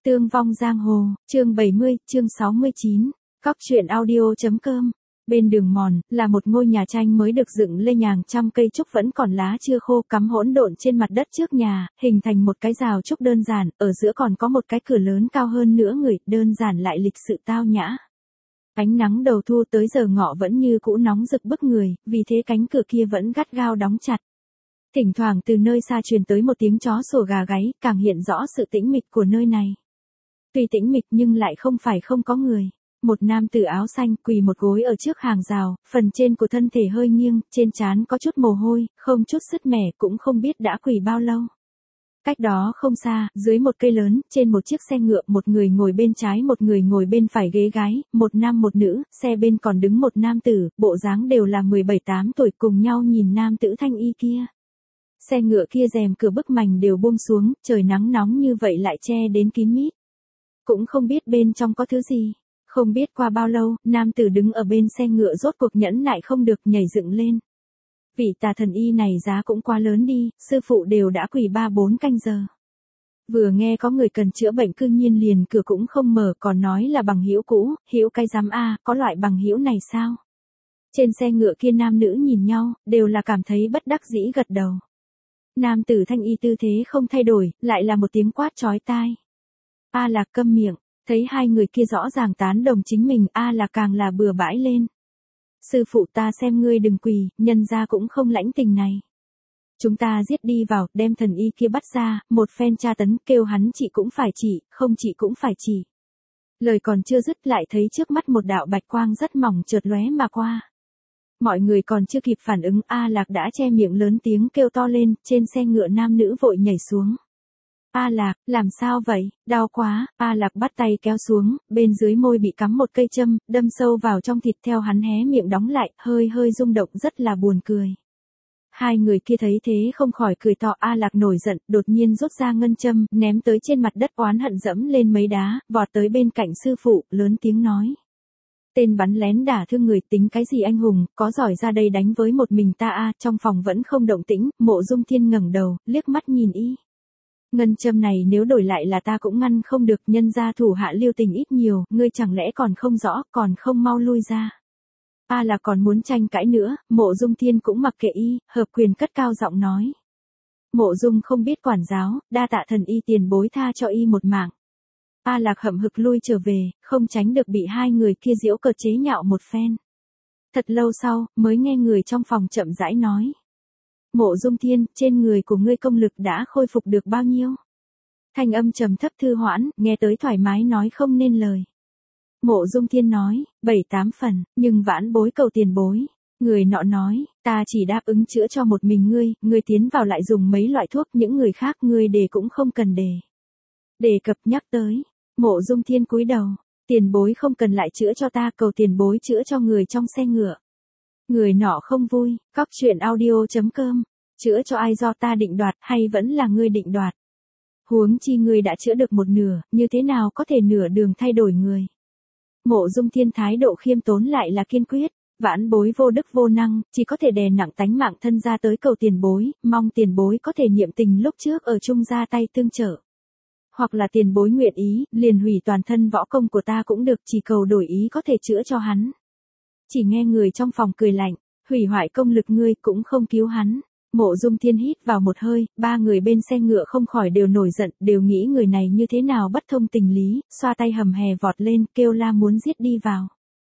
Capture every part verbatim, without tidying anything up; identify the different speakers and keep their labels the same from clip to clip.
Speaker 1: Tương vong giang hồ, chương bảy mươi, chương sáu mươi chín, cóc truyện audio.com. Bên đường mòn, là một ngôi nhà tranh mới được dựng lên nhàng trăm cây trúc vẫn còn lá chưa khô cắm hỗn độn trên mặt đất trước nhà, hình thành một cái rào trúc đơn giản, ở giữa còn có một cái cửa lớn cao hơn nữa người, đơn giản lại lịch sự tao nhã. Ánh nắng đầu thu tới giờ ngọ vẫn như cũ nóng rực bức người, vì thế cánh cửa kia vẫn gắt gao đóng chặt. Thỉnh thoảng từ nơi xa truyền tới một tiếng chó sủa gà gáy, càng hiện rõ sự tĩnh mịch của nơi này. Tuy tĩnh mịch nhưng lại không phải không có người. Một nam tử áo xanh quỳ một gối ở trước hàng rào, phần trên của thân thể hơi nghiêng, trên trán có chút mồ hôi, không chút sứt mẻ, cũng không biết đã quỳ bao lâu. Cách đó không xa, dưới một cây lớn, trên một chiếc xe ngựa, một người ngồi bên trái một người ngồi bên phải ghế gái, một nam một nữ, xe bên còn đứng một nam tử, bộ dáng đều là mười bảy tám tuổi, cùng nhau nhìn nam tử thanh y kia. Xe ngựa kia rèm cửa bức mành đều buông xuống, trời nắng nóng như vậy lại che đến kín mít. Cũng không biết bên trong có thứ gì. Không biết qua bao lâu, nam tử đứng ở bên xe ngựa rốt cuộc nhẫn nại không được nhảy dựng lên. Vị tà thần y này giá cũng quá lớn đi, sư phụ đều đã quỳ ba bốn canh giờ. Vừa nghe có người cần chữa bệnh cư nhiên liền cửa cũng không mở, còn nói là bằng hữu cũ, hữu cái dám a, có loại bằng hữu này sao? Trên xe ngựa kia nam nữ nhìn nhau, đều là cảm thấy bất đắc dĩ gật đầu. Nam tử thanh y tư thế không thay đổi, lại là một tiếng quát chói tai. A Lạc câm miệng. Thấy hai người kia rõ ràng tán đồng chính mình, A Lạc càng là bừa bãi lên. Sư phụ ta xem ngươi đừng quỳ, nhân ra cũng không lãnh tình này. Chúng ta giết đi vào, đem thần y kia bắt ra, một phen tra tấn, kêu hắn chị cũng phải chỉ, không chị cũng phải chỉ. Lời còn chưa dứt lại thấy trước mắt một đạo bạch quang rất mỏng chợt lóe mà qua. Mọi người còn chưa kịp phản ứng, A Lạc đã che miệng lớn tiếng kêu to lên, trên xe ngựa nam nữ vội nhảy xuống. A Lạc, làm sao vậy, đau quá, A Lạc bắt tay kéo xuống, bên dưới môi bị cắm một cây châm, đâm sâu vào trong thịt theo hắn hé miệng đóng lại, hơi hơi rung động rất là buồn cười. Hai người kia thấy thế không khỏi cười to, A Lạc nổi giận, đột nhiên rút ra ngân châm, ném tới trên mặt đất oán hận dẫm lên mấy đá, vọt tới bên cạnh sư phụ, lớn tiếng nói. Tên bắn lén đả thương người tính cái gì anh hùng, có giỏi ra đây đánh với một mình ta a. Trong phòng vẫn không động tĩnh, Mộ Dung Thiên ngẩng đầu, liếc mắt nhìn y. Ngân châm này nếu đổi lại là ta cũng ngăn không được, nhân gia thủ hạ lưu tình ít nhiều, ngươi chẳng lẽ còn không rõ, còn không mau lui ra. A là còn muốn tranh cãi nữa, Mộ Dung Thiên cũng mặc kệ y, hợp quyền cất cao giọng nói. Mộ Dung không biết quản giáo, đa tạ thần y tiền bối tha cho y một mạng. A Lạc hậm hực lui trở về, không tránh được bị hai người kia giễu cợt chế nhạo một phen. Thật lâu sau, mới nghe người trong phòng chậm rãi nói. Mộ Dung Thiên, trên người của ngươi công lực đã khôi phục được bao nhiêu? Thanh âm trầm thấp thư hoãn, nghe tới thoải mái nói không nên lời. Mộ Dung Thiên nói, bảy tám phần, nhưng vãn bối cầu tiền bối. Người nọ nói, ta chỉ đáp ứng chữa cho một mình ngươi, ngươi tiến vào lại dùng mấy loại thuốc, những người khác ngươi đề cũng không cần đề. Đề cập nhắc tới, Mộ Dung Thiên cúi đầu, tiền bối không cần lại chữa cho ta, cầu tiền bối chữa cho người trong xe ngựa. Người nọ không vui, cóc truyện audio.com, chữa cho ai do ta định đoạt hay vẫn là ngươi định đoạt. Huống chi ngươi đã chữa được một nửa, như thế nào có thể nửa đường thay đổi người. Mộ Dung Thiên thái độ khiêm tốn lại là kiên quyết, vãn bối vô đức vô năng, chỉ có thể đè nặng tánh mạng thân ra tới cầu tiền bối, mong tiền bối có thể niệm tình lúc trước ở chung ra tay tương trợ. Hoặc là tiền bối nguyện ý, liền hủy toàn thân võ công của ta cũng được, chỉ cầu đổi ý có thể chữa cho hắn. Chỉ nghe người trong phòng cười lạnh, hủy hoại công lực ngươi cũng không cứu hắn. Mộ Dung Thiên hít vào một hơi, ba người bên xe ngựa không khỏi đều nổi giận, đều nghĩ người này như thế nào bất thông tình lý, xoa tay hầm hè vọt lên, kêu la muốn giết đi vào.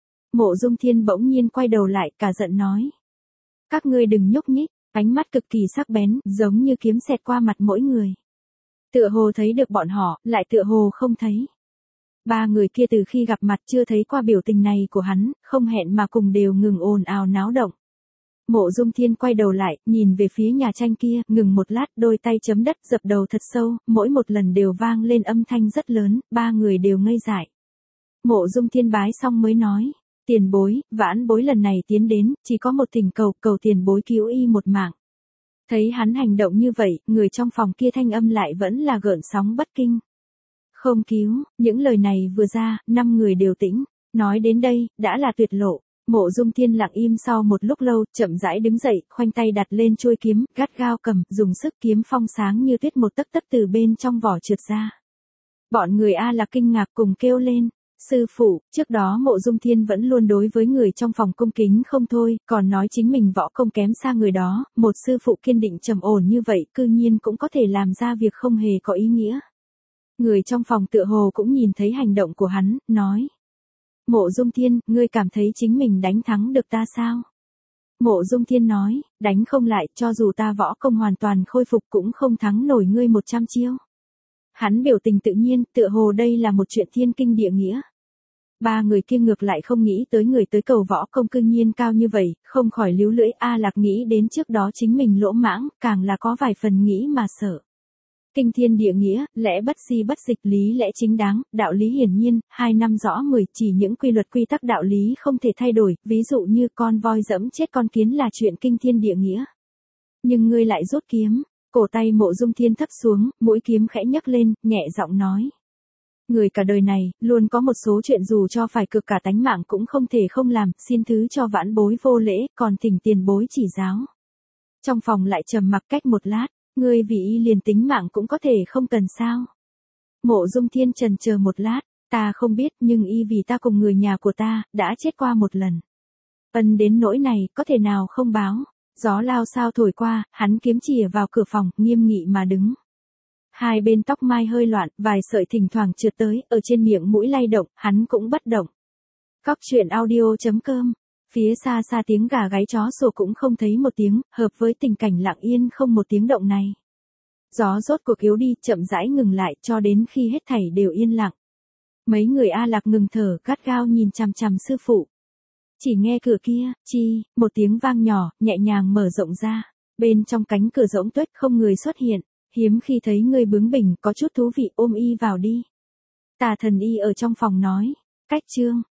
Speaker 1: Mộ Dung Thiên bỗng nhiên quay đầu lại, cả giận nói. Các ngươi đừng nhúc nhích, ánh mắt cực kỳ sắc bén, giống như kiếm xẹt qua mặt mỗi người. Tựa hồ thấy được bọn họ, lại tựa hồ không thấy. Ba người kia từ khi gặp mặt chưa thấy qua biểu tình này của hắn, không hẹn mà cùng đều ngừng ồn ào náo động. Mộ Dung Thiên quay đầu lại, nhìn về phía nhà tranh kia, ngừng một lát, đôi tay chấm đất dập đầu thật sâu, mỗi một lần đều vang lên âm thanh rất lớn, ba người đều ngây dại. Mộ Dung Thiên bái xong mới nói, tiền bối, vãn bối lần này tiến đến, chỉ có một thỉnh cầu, cầu tiền bối cứu y một mạng. Thấy hắn hành động như vậy, người trong phòng kia thanh âm lại vẫn là gợn sóng bất kinh. Không cứu, những lời này vừa ra, năm người đều tĩnh, nói đến đây, đã là tuyệt lộ. Mộ Dung Thiên lặng im sau một lúc lâu, chậm rãi đứng dậy, khoanh tay đặt lên chuôi kiếm, gắt gao cầm, dùng sức kiếm phong sáng như tuyết một tấc tấc từ bên trong vỏ trượt ra. Bọn người A Lạc kinh ngạc cùng kêu lên. Sư phụ, trước đó Mộ Dung Thiên vẫn luôn đối với người trong phòng cung kính không thôi, còn nói chính mình võ công kém xa người đó, một sư phụ kiên định trầm ổn như vậy cư nhiên cũng có thể làm ra việc không hề có ý nghĩa. Người trong phòng tựa hồ cũng nhìn thấy hành động của hắn, nói. Mộ Dung Thiên, ngươi cảm thấy chính mình đánh thắng được ta sao? Mộ Dung Thiên nói, đánh không lại, cho dù ta võ công hoàn toàn khôi phục cũng không thắng nổi ngươi một trăm chiêu. Hắn biểu tình tự nhiên, tựa hồ đây là một chuyện thiên kinh địa nghĩa. Ba người kia ngược lại không nghĩ tới người tới cầu võ công cư nhiên cao như vậy, không khỏi líu lưỡi. A Lạc nghĩ đến trước đó chính mình lỗ mãng, càng là có vài phần nghĩ mà sợ. Kinh thiên địa nghĩa, lẽ bất si bất dịch, lý lẽ chính đáng, đạo lý hiển nhiên, hai năm rõ mười, chỉ những quy luật quy tắc đạo lý không thể thay đổi, ví dụ như con voi dẫm chết con kiến là chuyện kinh thiên địa nghĩa. Nhưng ngươi lại rút kiếm, cổ tay Mộ Dung Thiên thấp xuống, mũi kiếm khẽ nhấc lên, nhẹ giọng nói. Người cả đời này, luôn có một số chuyện dù cho phải cực cả tánh mạng cũng không thể không làm, xin thứ cho vãn bối vô lễ, còn thỉnh tiền bối chỉ giáo. Trong phòng lại trầm mặc cách một lát, ngươi vì y liền tính mạng cũng có thể không cần sao. Mộ Dung Thiên trần chờ một lát, ta không biết nhưng y vì ta cùng người nhà của ta, đã chết qua một lần. Ân đến nỗi này, có thể nào không báo. Gió lao sao thổi qua, hắn kiếm chìa vào cửa phòng, nghiêm nghị mà đứng. Hai bên tóc mai hơi loạn, vài sợi thỉnh thoảng trượt tới, ở trên miệng mũi lay động, hắn cũng bất động. Cóc truyện audio chấm com. Phía xa xa tiếng gà gáy chó sủa cũng không thấy một tiếng, hợp với tình cảnh lặng yên không một tiếng động này. Gió rốt cuộc yếu đi, chậm rãi ngừng lại, cho đến khi hết thảy đều yên lặng. Mấy người A Lạc ngừng thở, gắt gao nhìn chằm chằm sư phụ. Chỉ nghe cửa kia, chi, một tiếng vang nhỏ, nhẹ nhàng mở rộng ra. Bên trong cánh cửa rỗng tuếch không người xuất hiện. Hiếm khi thấy người bướng bỉnh, có chút thú vị, ôm y vào đi. Tà Thần Y ở trong phòng nói. Cách chương.